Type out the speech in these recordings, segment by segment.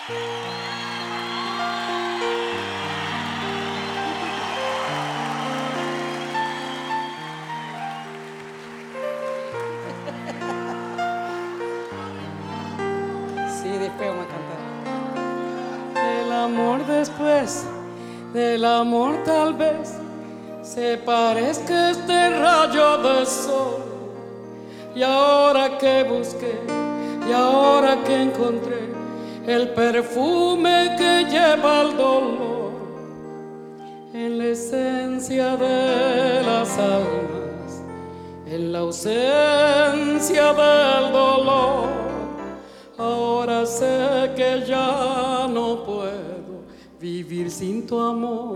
Sí, después vamos a cantar. El amor después del amor tal vez se parezca a este rayo de sol. Y ahora que busqué, y ahora que encontré el perfume que lleva el dolor, en la esencia de las almas, en la ausencia del dolor, ahora sé que ya no puedo vivir sin tu amor.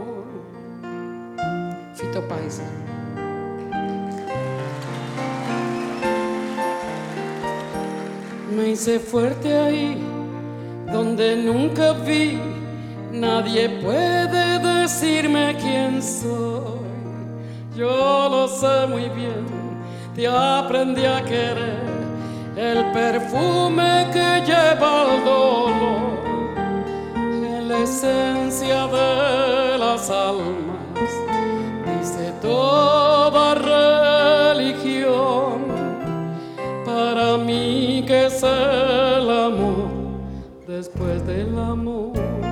Fito Páez. Me hice fuerte ahí donde nunca vi. Nadie puede decirme quién soy. Yo lo sé muy bien, te aprendí a querer. El perfume que lleva el dolor, en la esencia de las almas, dice toda religión. Para mí que es el amor después del amor.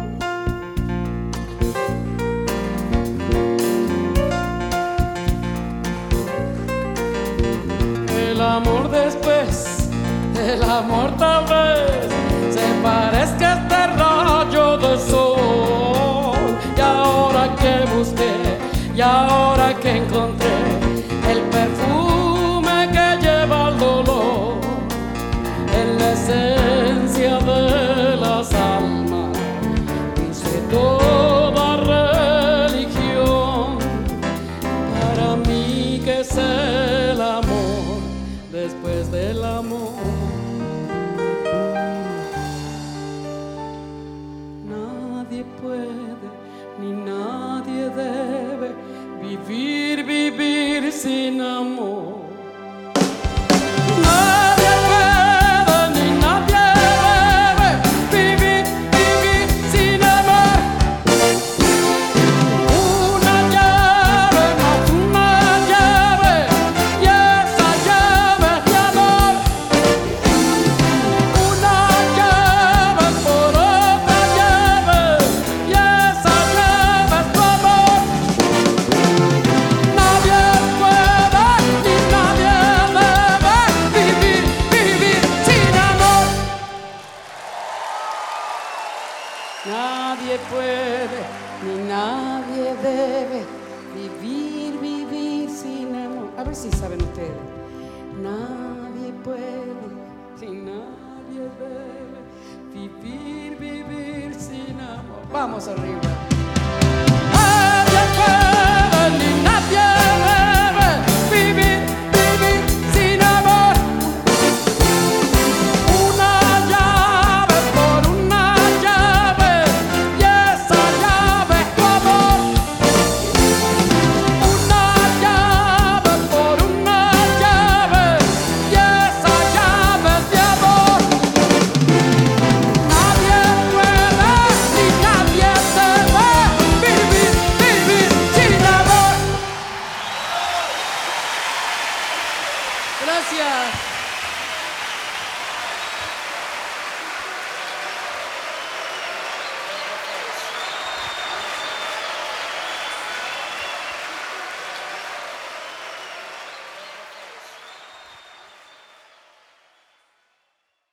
El amor después del amor tal vez se parezca a este rayo de sol. Y ahora que busqué, y ahora que encontré el perfume que lleva el dolor, en la esencia de las almas, dice toda religión. Para mí que es el amor después del amor. Nadie puede ni nadie debe vivir sin amor. Nadie puede ni nadie debe vivir sin amor. Una llave más una llave, y esa llave es de amor. Una llave por otra llave, y esa llave es tu amor. Nadie puede ni nadie debe vivir sin amor. Nadie puede ni nadie debe vivir sin amor. A ver si saben ustedes. Nadie puede ni nadie debe vivir sin amor. Vamos arriba. Nadie puede ni nadie debe vivir sin amor. Una llave por una llave, y esa llave es tu amor. Una llave por una llave, y esa llave es de amor. Nadie puede ni nadie debe vivir sin amor. Gracias.